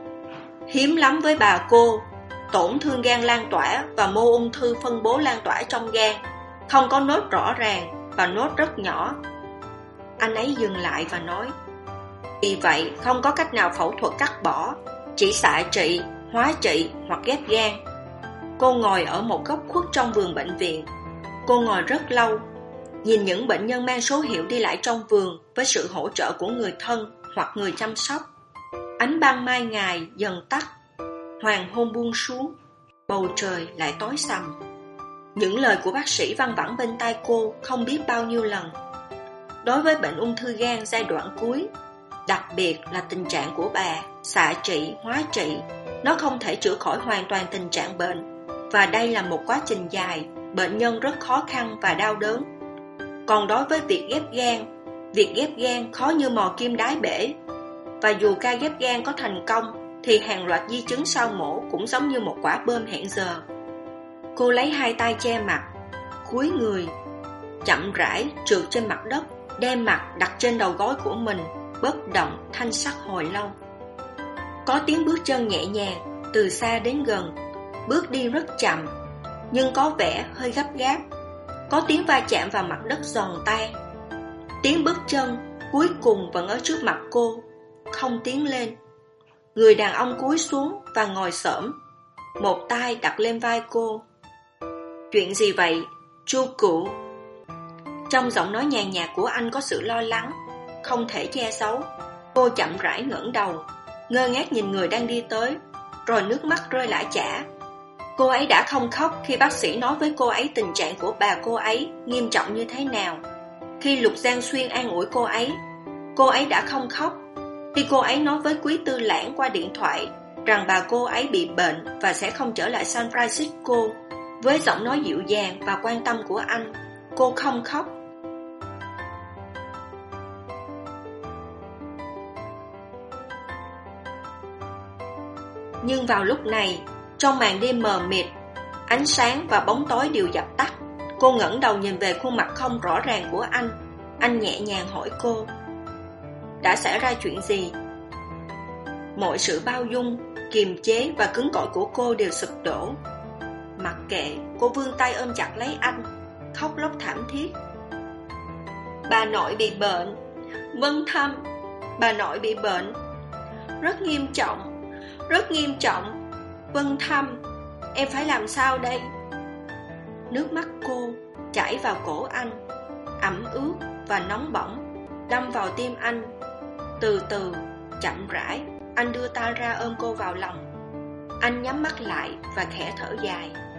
Hiếm lắm với bà cô, tổn thương gan lan tỏa và mô ung thư phân bố lan tỏa trong gan, không có nốt rõ ràng và nốt rất nhỏ. Anh ấy dừng lại và nói, vì vậy không có cách nào phẫu thuật cắt bỏ, chỉ xạ trị, hóa trị hoặc ghép gan. Cô ngồi ở một góc khuất trong vườn bệnh viện. Cô ngồi rất lâu, nhìn những bệnh nhân mang số hiệu đi lại trong vườn với sự hỗ trợ của người thân hoặc người chăm sóc. Ánh ban mai ngày dần tắt, hoàng hôn buông xuống, bầu trời lại tối sầm. Những lời của bác sĩ văng vẳng bên tai cô không biết bao nhiêu lần. Đối với bệnh ung thư gan giai đoạn cuối, đặc biệt là tình trạng của bà, xạ trị, hóa trị, nó không thể chữa khỏi hoàn toàn tình trạng bệnh. Và đây là một quá trình dài, bệnh nhân rất khó khăn và đau đớn. Còn đối với việc ghép gan, việc ghép gan khó như mò kim đáy bể. Và dù ca ghép gan có thành công, thì hàng loạt di chứng sau mổ cũng giống như một quả bom hẹn giờ. Cô lấy hai tay che mặt, cúi người, chậm rãi trượt trên mặt đất, đem mặt đặt trên đầu gối của mình, bất động, thanh sắc hồi lâu. Có tiếng bước chân nhẹ nhàng, từ xa đến gần, bước đi rất chậm, nhưng có vẻ hơi gấp gáp. Có tiếng va chạm vào mặt đất giòn tan. Tiếng bước chân cuối cùng vẫn ở trước mặt cô, không tiến lên. Người đàn ông cúi xuống và ngồi xổm, một tay đặt lên vai cô. Chuyện gì vậy, chu cụ? Trong giọng nói nhàn nhạt của anh có sự lo lắng, không thể che giấu. Cô chậm rãi ngẩng đầu, ngơ ngác nhìn người đang đi tới, rồi nước mắt rơi lã chã. Cô ấy đã không khóc khi bác sĩ nói với cô ấy tình trạng của bà cô ấy nghiêm trọng như thế nào. Khi Lục Giang Xuyên an ủi cô ấy, cô ấy đã không khóc. Khi cô ấy nói với Quý Tư Lãng qua điện thoại rằng bà cô ấy bị bệnh và sẽ không trở lại San Francisco, với giọng nói dịu dàng và quan tâm của anh, cô không khóc. Nhưng vào lúc này, trong màn đêm mờ mịt, ánh sáng và bóng tối đều dập tắt. Cô ngẩng đầu nhìn về khuôn mặt không rõ ràng của anh. Anh nhẹ nhàng hỏi cô, đã xảy ra chuyện gì? Mọi sự bao dung, kiềm chế và cứng cỏi của cô đều sụp đổ. Mặc kệ, cô vươn tay ôm chặt lấy anh, khóc lóc thảm thiết. Bà nội bị bệnh. Vân Thâm, bà nội bị bệnh. Rất nghiêm trọng, rất nghiêm trọng. Vân Thâm, em phải làm sao đây? Nước mắt cô chảy vào cổ anh, ẩm ướt và nóng bỏng, đâm vào tim anh. Từ từ, chậm rãi, anh đưa tay ra ôm cô vào lòng. Anh nhắm mắt lại và khẽ thở dài.